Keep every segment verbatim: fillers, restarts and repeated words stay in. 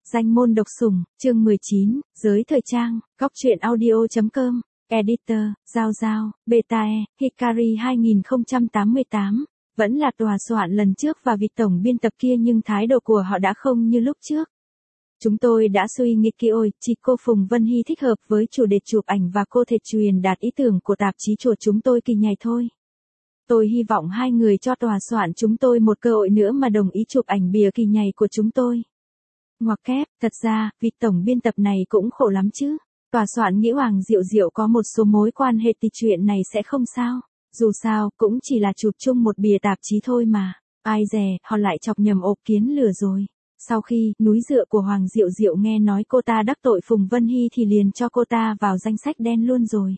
Danh môn độc sủng, chương mười chín, giới thời trang, góc truyện audio.com, editor, Giao Giao, Betae, Hikari hai không tám tám, vẫn là tòa soạn lần trước và vị tổng biên tập kia nhưng thái độ của họ đã không như lúc trước. Chúng tôi đã suy nghĩ kỹ ôi, chỉ cô Phùng Vân Hy thích hợp với chủ đề chụp ảnh và cô thể truyền đạt ý tưởng của tạp chí chuột chúng tôi kỳ này thôi. Tôi hy vọng hai người cho tòa soạn chúng tôi một cơ hội nữa mà đồng ý chụp ảnh bìa kỳ nhảy của chúng tôi. Ngoặc kép, thật ra, vị tổng biên tập này cũng khổ lắm chứ. Tòa soạn nghĩ Hoàng Diệu Diệu có một số mối quan hệ thì chuyện này sẽ không sao. Dù sao, cũng chỉ là chụp chung một bìa tạp chí thôi mà. Ai dè, họ lại chọc nhầm ộp kiến lửa rồi. Sau khi, núi dựa của Hoàng Diệu Diệu nghe nói cô ta đắc tội Phùng Vân Hy thì liền cho cô ta vào danh sách đen luôn rồi.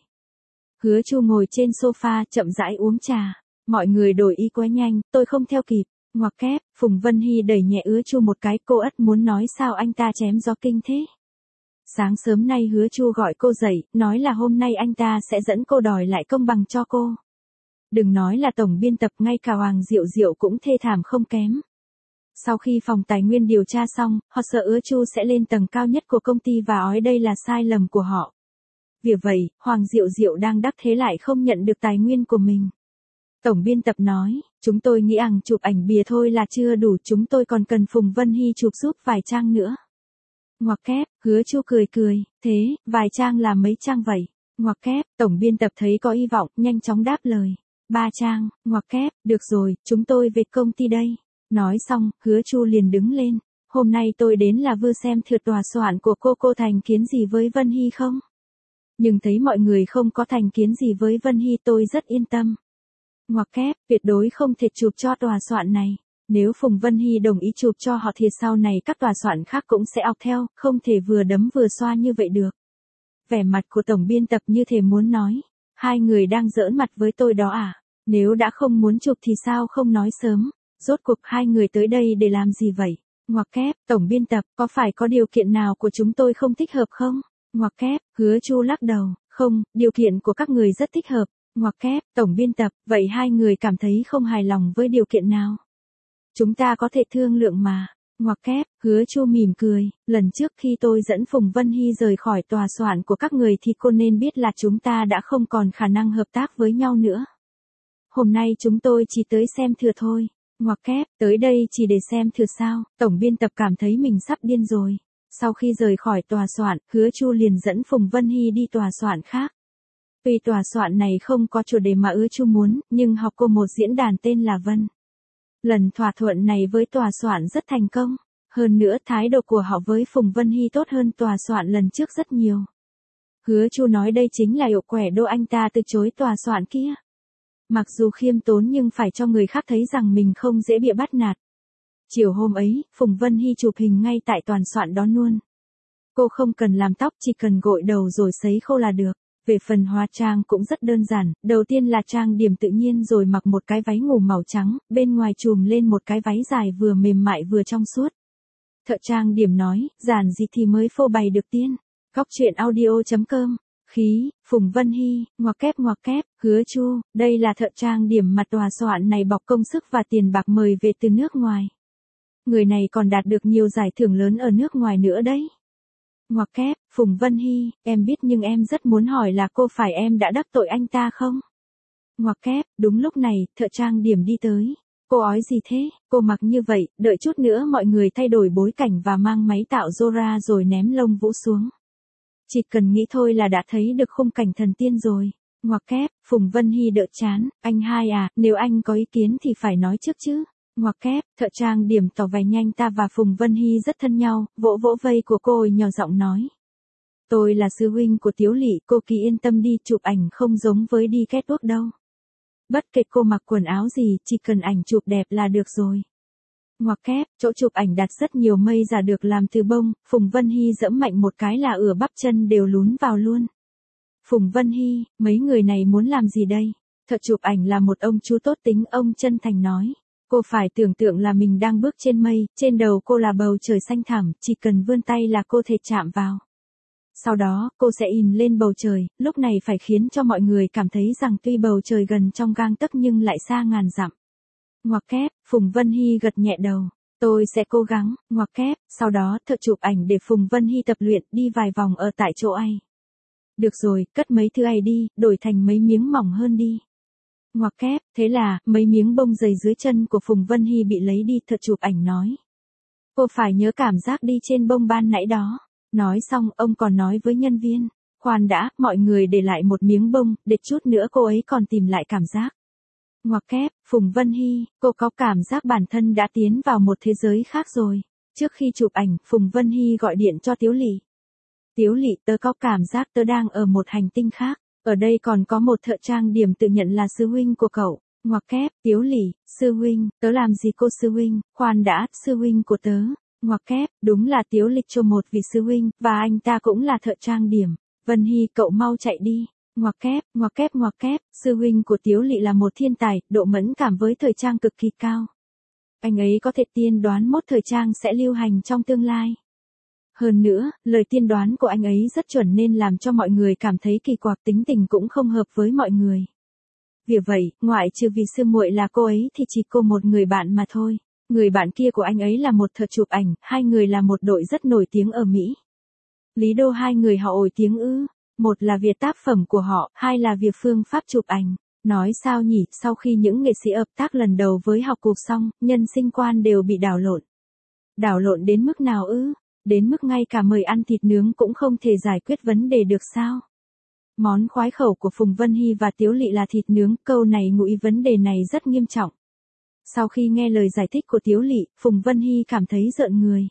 Hứa Chu ngồi trên sofa chậm rãi uống trà. Mọi người đổi ý quá nhanh, tôi không theo kịp. Ngoặc kép, Phùng Vân Hy đẩy nhẹ Hứa Chu một cái, cô ất muốn nói sao anh ta chém gió kinh thế. Sáng sớm nay Hứa Chu gọi cô dậy, nói là hôm nay anh ta sẽ dẫn cô đòi lại công bằng cho cô. Đừng nói là tổng biên tập, ngay cả Hoàng Diệu Diệu cũng thê thảm không kém. Sau khi phòng tài nguyên điều tra xong, họ sợ Hứa Chu sẽ lên tầng cao nhất của công ty và nói đây là sai lầm của họ. Vì vậy, Hoàng Diệu Diệu đang đắc thế lại không nhận được tài nguyên của mình. Tổng biên tập nói, chúng tôi nghĩ rằng chụp ảnh bìa thôi là chưa đủ, chúng tôi còn cần Phùng Vân Hy chụp giúp vài trang nữa. Ngoặc kép, Hứa Chu cười cười, thế, vài trang là mấy trang vậy? Ngoặc kép, tổng biên tập thấy có hy vọng, nhanh chóng đáp lời. Ba trang, ngoặc kép, được rồi, chúng tôi về công ty đây. Nói xong, Hứa Chu liền đứng lên. Hôm nay tôi đến là vừa xem thử tòa soạn của cô, cô thành kiến gì với Vân Hy không? Nhưng thấy mọi người không có thành kiến gì với Vân Hy tôi rất yên tâm. Ngoặc kép, tuyệt đối không thể chụp cho tòa soạn này. Nếu Phùng Vân Hy đồng ý chụp cho họ thì sau này các tòa soạn khác cũng sẽ học theo, không thể vừa đấm vừa xoa như vậy được. Vẻ mặt của tổng biên tập như thể muốn nói, hai người đang giỡn mặt với tôi đó à? Nếu đã không muốn chụp thì sao không nói sớm? Rốt cuộc hai người tới đây để làm gì vậy? Ngoặc kép, tổng biên tập, có phải có điều kiện nào của chúng tôi không thích hợp không? Ngoặc kép, Hứa Chu lắc đầu, không, điều kiện của các người rất thích hợp. Ngoặc kép, tổng biên tập, vậy hai người cảm thấy không hài lòng với điều kiện nào? Chúng ta có thể thương lượng mà. Ngoặc kép, Hứa Chu mỉm cười, lần trước khi tôi dẫn Phùng Vân Hy rời khỏi tòa soạn của các người thì cô nên biết là chúng ta đã không còn khả năng hợp tác với nhau nữa. Hôm nay chúng tôi chỉ tới xem thử thôi. Ngoặc kép, tới đây chỉ để xem thử sao? Tổng biên tập cảm thấy mình sắp điên rồi. Sau khi rời khỏi tòa soạn, Hứa Chu liền dẫn Phùng Vân Hy đi tòa soạn khác. Tuy tòa soạn này không có chủ đề mà Hứa Chu muốn, nhưng học cô một diễn đàn tên là Vân. Lần thỏa thuận này với tòa soạn rất thành công. Hơn nữa thái độ của họ với Phùng Vân Hy tốt hơn tòa soạn lần trước rất nhiều. Hứa Chu nói đây chính là hiệu quẻ đô anh ta từ chối tòa soạn kia. Mặc dù khiêm tốn nhưng phải cho người khác thấy rằng mình không dễ bị bắt nạt. Chiều hôm ấy, Phùng Vân Hy chụp hình ngay tại toàn soạn đó luôn. Cô không cần làm tóc, chỉ cần gội đầu rồi sấy khô là được. Về phần hóa trang cũng rất đơn giản, đầu tiên là trang điểm tự nhiên rồi mặc một cái váy ngủ màu trắng, bên ngoài trùm lên một cái váy dài vừa mềm mại vừa trong suốt. Thợ trang điểm nói, giản dị thì mới phô bày được tiên. Góc truyện audio.com, khí, Phùng Vân Hy, ngoặc kép ngoặc kép, Hứa Chu, đây là thợ trang điểm mà tòa soạn này bọc công sức và tiền bạc mời về từ nước ngoài. Người này còn đạt được nhiều giải thưởng lớn ở nước ngoài nữa đấy. Ngoặc kép, Phùng Vân Hy, em biết nhưng em rất muốn hỏi là cô phải em đã đắc tội anh ta không? Ngoặc kép, đúng lúc này, thợ trang điểm đi tới. Cô ói gì thế? Cô mặc như vậy, đợi chút nữa mọi người thay đổi bối cảnh và mang máy tạo rô ra rồi ném lông vũ xuống. Chỉ cần nghĩ thôi là đã thấy được khung cảnh thần tiên rồi. Ngoặc kép, Phùng Vân Hy đỡ chán, anh hai à, nếu anh có ý kiến thì phải nói trước chứ. Ngoặc kép, thợ trang điểm tỏ vẻ nhanh ta và Phùng Vân Hy rất thân nhau, vỗ vỗ vây của cô ấy nhỏ giọng nói. Tôi là sư huynh của Tiếu Lị, cô cứ yên tâm đi, chụp ảnh không giống với đi catwalk đâu. Bất kể cô mặc quần áo gì, chỉ cần ảnh chụp đẹp là được rồi. Ngoặc kép, chỗ chụp ảnh đặt rất nhiều mây giả được làm từ bông, Phùng Vân Hy giẫm mạnh một cái là ửa bắp chân đều lún vào luôn. Phùng Vân Hy, mấy người này muốn làm gì đây? Thợ chụp ảnh là một ông chú tốt tính, ông chân thành nói. Cô phải tưởng tượng là mình đang bước trên mây, trên đầu cô là bầu trời xanh thẳm, chỉ cần vươn tay là cô thể chạm vào. Sau đó, cô sẽ in lên bầu trời, lúc này phải khiến cho mọi người cảm thấy rằng tuy bầu trời gần trong gang tấc nhưng lại xa ngàn dặm. Ngoặc kép, Phùng Vân Hy gật nhẹ đầu. Tôi sẽ cố gắng, ngoặc kép, sau đó thợ chụp ảnh để Phùng Vân Hy tập luyện đi vài vòng ở tại chỗ ai. Được rồi, cất mấy thứ ấy đi, đổi thành mấy miếng mỏng hơn đi. Ngoặc kép, thế là, mấy miếng bông dày dưới chân của Phùng Vân Hy bị lấy đi, thợ chụp ảnh nói. Cô phải nhớ cảm giác đi trên bông ban nãy đó. Nói xong, ông còn nói với nhân viên. Khoan đã, mọi người để lại một miếng bông, để chút nữa cô ấy còn tìm lại cảm giác. Ngoặc kép, Phùng Vân Hy, cô có cảm giác bản thân đã tiến vào một thế giới khác rồi. Trước khi chụp ảnh, Phùng Vân Hy gọi điện cho Tiếu Lỵ. Tiếu Lỵ, tớ có cảm giác tớ đang ở một hành tinh khác. Ở đây còn có một thợ trang điểm tự nhận là sư huynh của cậu. Ngoặc kép, Tiếu Lỵ, sư huynh, tớ làm gì cô sư huynh, khoan đã, sư huynh của tớ. Ngoặc kép, đúng là Tiếu Lịch cho một vị sư huynh, và anh ta cũng là thợ trang điểm. Vân Hy, cậu mau chạy đi. Ngoặc kép, ngoặc kép, ngoặc kép, sư huynh của Tiếu Lỵ là một thiên tài, độ mẫn cảm với thời trang cực kỳ cao. Anh ấy có thể tiên đoán mốt thời trang sẽ lưu hành trong tương lai. Hơn nữa, lời tiên đoán của anh ấy rất chuẩn nên làm cho mọi người cảm thấy kỳ quặc, tính tình cũng không hợp với mọi người. Vì vậy, ngoại trừ vì sư muội là cô ấy thì chỉ cô một người bạn mà thôi. Người bạn kia của anh ấy là một thợ chụp ảnh, hai người là một đội rất nổi tiếng ở Mỹ. Lý do hai người họ nổi tiếng ư? Một là việc tác phẩm của họ, hai là việc phương pháp chụp ảnh. Nói sao nhỉ, sau khi những nghệ sĩ hợp tác lần đầu với học cuộc xong, nhân sinh quan đều bị đảo lộn. Đảo lộn đến mức nào ư? Đến mức ngay cả mời ăn thịt nướng cũng không thể giải quyết vấn đề được sao? Món khoái khẩu của Phùng Vân Hy và Tiếu Lỵ là thịt nướng, câu này ngụ ý vấn đề này rất nghiêm trọng. Sau khi nghe lời giải thích của Tiếu Lỵ, Phùng Vân Hy cảm thấy rợn người.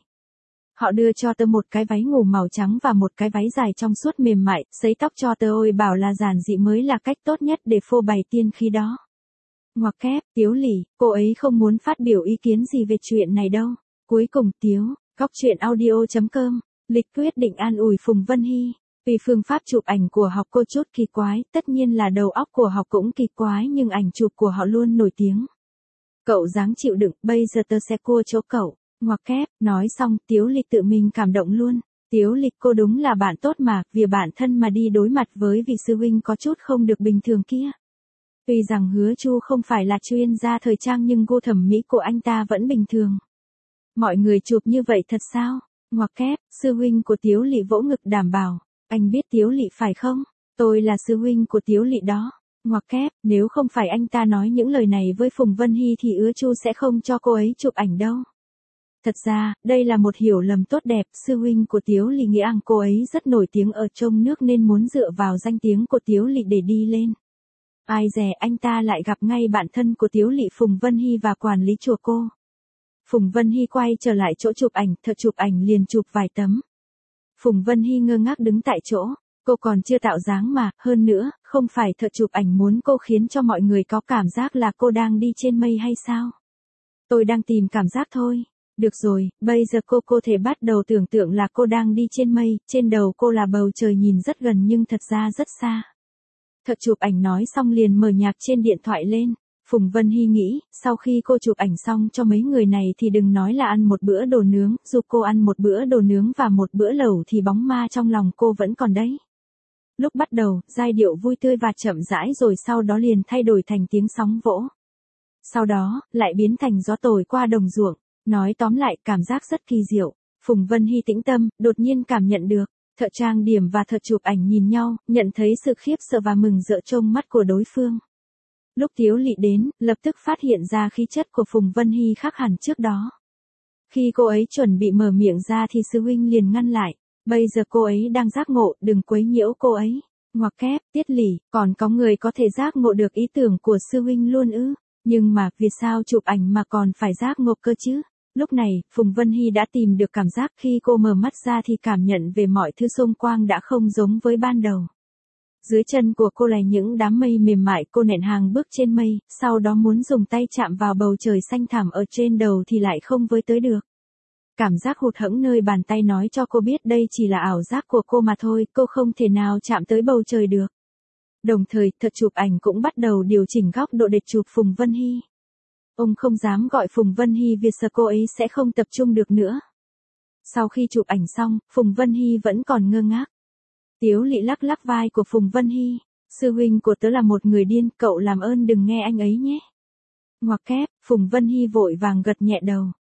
Họ đưa cho tớ một cái váy ngủ màu trắng và một cái váy dài trong suốt mềm mại, sấy tóc cho tớ, ôi bảo là giản dị mới là cách tốt nhất để phô bày tiên khí đó. Ngoặc kép, Tiếu Lỵ, cô ấy không muốn phát biểu ý kiến gì về chuyện này đâu. Cuối cùng Tiếu, Góc Chuyện Audio chấm com, Lịch quyết định an ủi Phùng Vân Hy. Vì phương pháp chụp ảnh của học cô chút kỳ quái, tất nhiên là đầu óc của học cũng kỳ quái nhưng ảnh chụp của họ luôn nổi tiếng. Cậu dáng chịu đựng, bây giờ tớ sẽ cua chỗ cậu. Ngoặc kép, nói xong, Tiếu Lịch tự mình cảm động luôn. Tiếu Lịch cô đúng là bạn tốt mà, vì bản thân mà đi đối mặt với vị sư huynh có chút không được bình thường kia. Tuy rằng Hứa Chu không phải là chuyên gia thời trang nhưng gu thẩm mỹ của anh ta vẫn bình thường. Mọi người chụp như vậy thật sao? Ngoặc kép, sư huynh của Tiếu Lỵ vỗ ngực đảm bảo. Anh biết Tiếu Lỵ phải không? Tôi là sư huynh của Tiếu Lỵ đó. Ngoặc kép, nếu không phải anh ta nói những lời này với Phùng Vân Hy thì Hứa Chu sẽ không cho cô ấy chụp ảnh đâu. Thật ra, đây là một hiểu lầm tốt đẹp, sư huynh của Tiếu Lỵ nghĩ rằng cô ấy rất nổi tiếng ở trong nước nên muốn dựa vào danh tiếng của Tiếu Lỵ để đi lên. Ai dè anh ta lại gặp ngay bạn thân của Tiếu Lỵ Phùng Vân Hy và quản lý chùa cô. Phùng Vân Hy quay trở lại chỗ chụp ảnh, thợ chụp ảnh liền chụp vài tấm. Phùng Vân Hy ngơ ngác đứng tại chỗ, cô còn chưa tạo dáng mà, hơn nữa, không phải thợ chụp ảnh muốn cô khiến cho mọi người có cảm giác là cô đang đi trên mây hay sao? Tôi đang tìm cảm giác thôi. Được rồi, bây giờ cô cô thể bắt đầu tưởng tượng là cô đang đi trên mây, trên đầu cô là bầu trời nhìn rất gần nhưng thật ra rất xa. Thợ chụp ảnh nói xong liền mở nhạc trên điện thoại lên. Phùng Vân Hy nghĩ, sau khi cô chụp ảnh xong cho mấy người này thì đừng nói là ăn một bữa đồ nướng, dù cô ăn một bữa đồ nướng và một bữa lẩu thì bóng ma trong lòng cô vẫn còn đấy. Lúc bắt đầu, giai điệu vui tươi và chậm rãi rồi sau đó liền thay đổi thành tiếng sóng vỗ. Sau đó, lại biến thành gió thổi qua đồng ruộng. Nói tóm lại, cảm giác rất kỳ diệu. Phùng Vân Hy tĩnh tâm, đột nhiên cảm nhận được. Thợ trang điểm và thợ chụp ảnh nhìn nhau, nhận thấy sự khiếp sợ và mừng rỡ trong mắt của đối phương. Lúc Tiếu Lỵ đến, lập tức phát hiện ra khí chất của Phùng Vân Hy khác hẳn trước đó. Khi cô ấy chuẩn bị mở miệng ra thì sư huynh liền ngăn lại. Bây giờ cô ấy đang giác ngộ, đừng quấy nhiễu cô ấy. Ngoặc kép, Tiết Lỵ, còn có người có thể giác ngộ được ý tưởng của sư huynh luôn ư? Nhưng mà, vì sao chụp ảnh mà còn phải giác ngộ cơ chứ? Lúc này, Phùng Vân Hy đã tìm được cảm giác khi cô mở mắt ra thì cảm nhận về mọi thứ xung quanh đã không giống với ban đầu. Dưới chân của cô là những đám mây mềm mại, cô nện hàng bước trên mây, sau đó muốn dùng tay chạm vào bầu trời xanh thẳm ở trên đầu thì lại không với tới được. Cảm giác hụt hẫng nơi bàn tay nói cho cô biết đây chỉ là ảo giác của cô mà thôi, cô không thể nào chạm tới bầu trời được. Đồng thời, thợ chụp ảnh cũng bắt đầu điều chỉnh góc độ để chụp Phùng Vân Hy. Ông không dám gọi Phùng Vân Hy vì sợ cô ấy sẽ không tập trung được nữa. Sau khi chụp ảnh xong, Phùng Vân Hy vẫn còn ngơ ngác. Tiếu Lỵ lắc lắc vai của Phùng Vân Hy. Sư huynh của tớ là một người điên, cậu làm ơn đừng nghe anh ấy nhé. Ngoặc kép, Phùng Vân Hy vội vàng gật nhẹ đầu.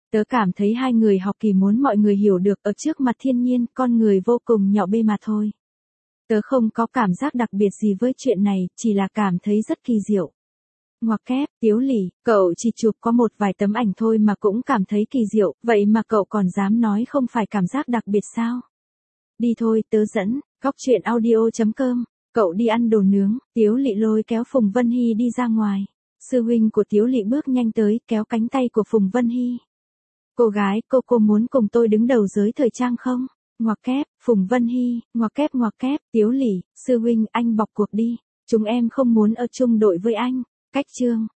Tớ cảm thấy hai người học kỳ muốn mọi người hiểu được ở trước mặt thiên nhiên, con người vô cùng nhỏ bé mà thôi. Tớ không có cảm giác đặc biệt gì với chuyện này, chỉ là cảm thấy rất kỳ diệu. Ngoặc kép, Tiếu Lỷ, cậu chỉ chụp có một vài tấm ảnh thôi mà cũng cảm thấy kỳ diệu, vậy mà cậu còn dám nói không phải cảm giác đặc biệt sao? Đi thôi, tớ dẫn, góc truyện audio chấm com, cậu đi ăn đồ nướng, Tiếu Lỷ lôi kéo Phùng Vân Hy đi ra ngoài. Sư huynh của Tiếu Lỷ bước nhanh tới, kéo cánh tay của Phùng Vân Hy. Cô gái, cô cô muốn cùng tôi đứng đầu giới thời trang không? Ngoặc kép, Phùng Vân Hy, ngoặc kép ngoặc kép, Tiếu Lỷ, sư huynh anh bọc cuộc đi. Chúng em không muốn ở chung đội với anh. Cách chương.